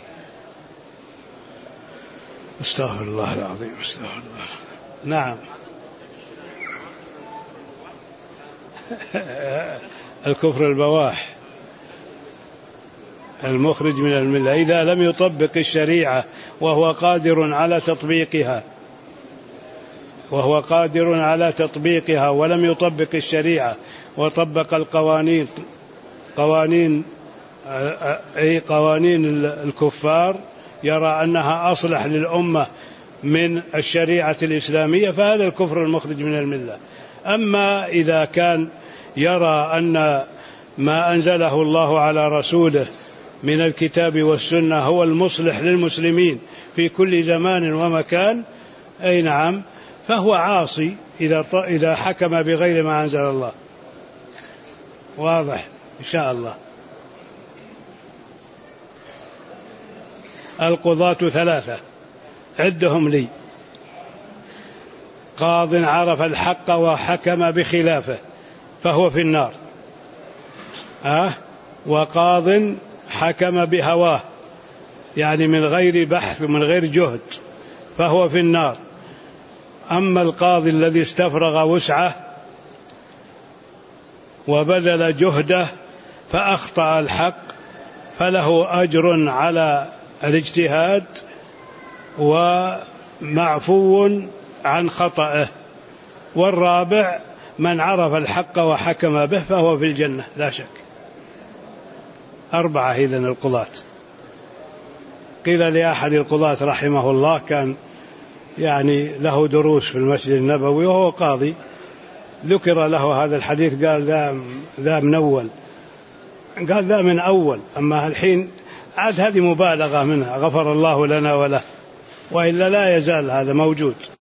استغفر الله العظيم، استغفر الله. نعم. الكفر البواح المخرج من الملة إذا لم يطبق الشريعة وهو قادر على تطبيقها ولم يطبق الشريعة وطبق قوانين الكفار يرى أنها أصلح للأمة من الشريعة الإسلامية، فهذا الكفر المخرج من الملة. أما إذا كان يرى أن ما أنزله الله على رسوله من الكتاب والسنة هو المصلح للمسلمين في كل زمان ومكان، أي نعم، فهو عاصي إذا حكم بغير ما أنزل الله. واضح إن شاء الله. القضاة 3 عدهم لي: قاض عرف الحق وحكم بخلافه فهو في النار، وقاض حكم بهواه يعني من غير بحث ومن غير جهد فهو في النار. أما القاضي الذي استفرغ وسعه وبذل جهده فأخطأ الحق فله أجر على الاجتهاد ومعفو عن خطأه. والرابع من عرف الحق وحكم به فهو في الجنة لا شك. 4 إذن القضاة. قيل لأحد القضاة رحمه الله، كان يعني له دروس في المسجد النبوي وهو قاضي، ذكر له هذا الحديث قال ذا من أول، قال ذا من أول، أما الحين عاد هذه مبالغة منها، غفر الله لنا وله، وإلا لا يزال هذا موجود.